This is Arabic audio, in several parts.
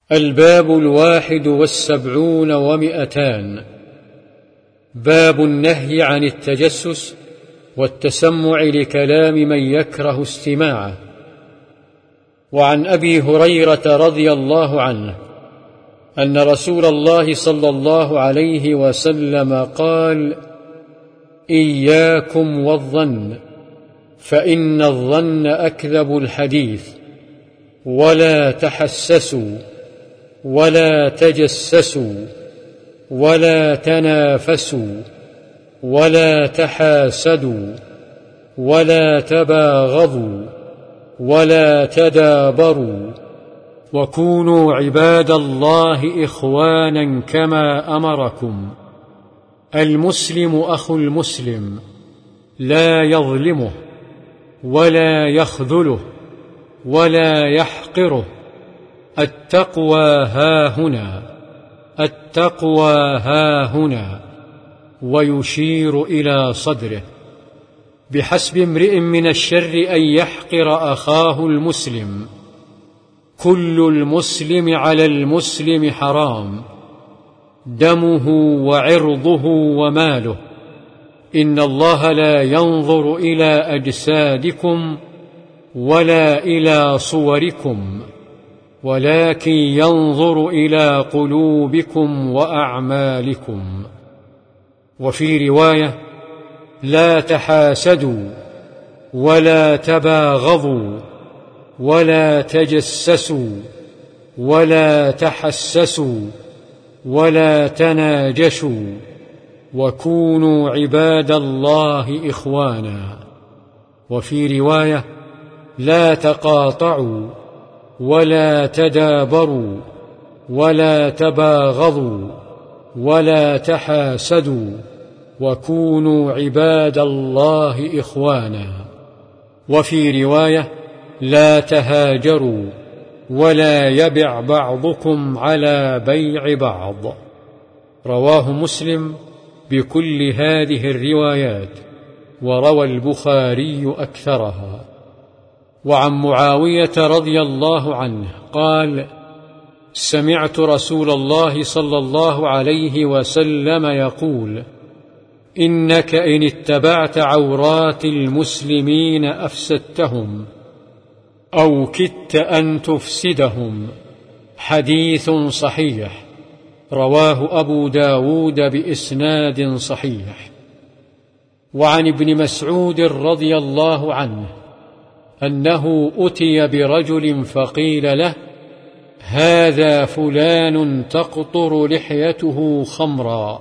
الباب 71 و200. باب النهي عن التجسس والتسمع لكلام من يكره استماعه. وعن أبي هريرة رضي الله عنه أن رسول الله صلى الله عليه وسلم قال: إياكم والظن، فإن الظن أكذب الحديث، ولا تحسسوا، ولا تجسسوا، ولا تنافسوا، ولا تحاسدوا، ولا تباغضوا، ولا تدابروا، وكونوا عباد الله إخوانا كما أمركم. المسلم أخو المسلم، لا يظلمه، ولا يخذله، ولا يحقره. التقوى هاهنا، التقوى هاهنا. ويشير إلى صدره. بحسب امرئ من الشر أن يحقر أخاه المسلم. كل المسلم على المسلم حرام، دمه وعرضه وماله. إن الله لا ينظر إلى أجسادكم ولا إلى صوركم، ولكن ينظر إلى قلوبكم وأعمالكم. وفي رواية: لا تحاسدوا، ولا تباغضوا، ولا تجسسوا، ولا تحسسوا، ولا تناجشوا، وكونوا عباد الله إخوانا. وفي رواية: لا تقاطعوا، ولا تدابروا، ولا تباغضوا، ولا تحاسدوا، وكونوا عباد الله إخوانا. وفي رواية: لا تهاجروا، ولا يبع بعضكم على بيع بعض. رواه مسلم بكل هذه الروايات، وروى البخاري أكثرها. وعن معاوية رضي الله عنه قال: سمعت رسول الله صلى الله عليه وسلم يقول: إنك إن اتبعت عورات المسلمين أفسدتهم، أو كدت أن تفسدهم. حديث صحيح، رواه أبو داود بإسناد صحيح. وعن ابن مسعود رضي الله عنه أنه أتي برجل فقيل له: هذا فلان تقطر لحيته خمرا.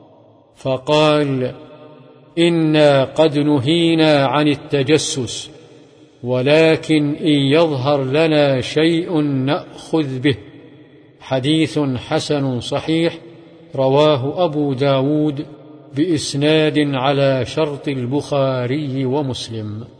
فقال: إنا قد نهينا عن التجسس، ولكن إن يظهر لنا شيء نأخذ به. حديث حسن صحيح، رواه أبو داود بإسناد على شرط البخاري ومسلم.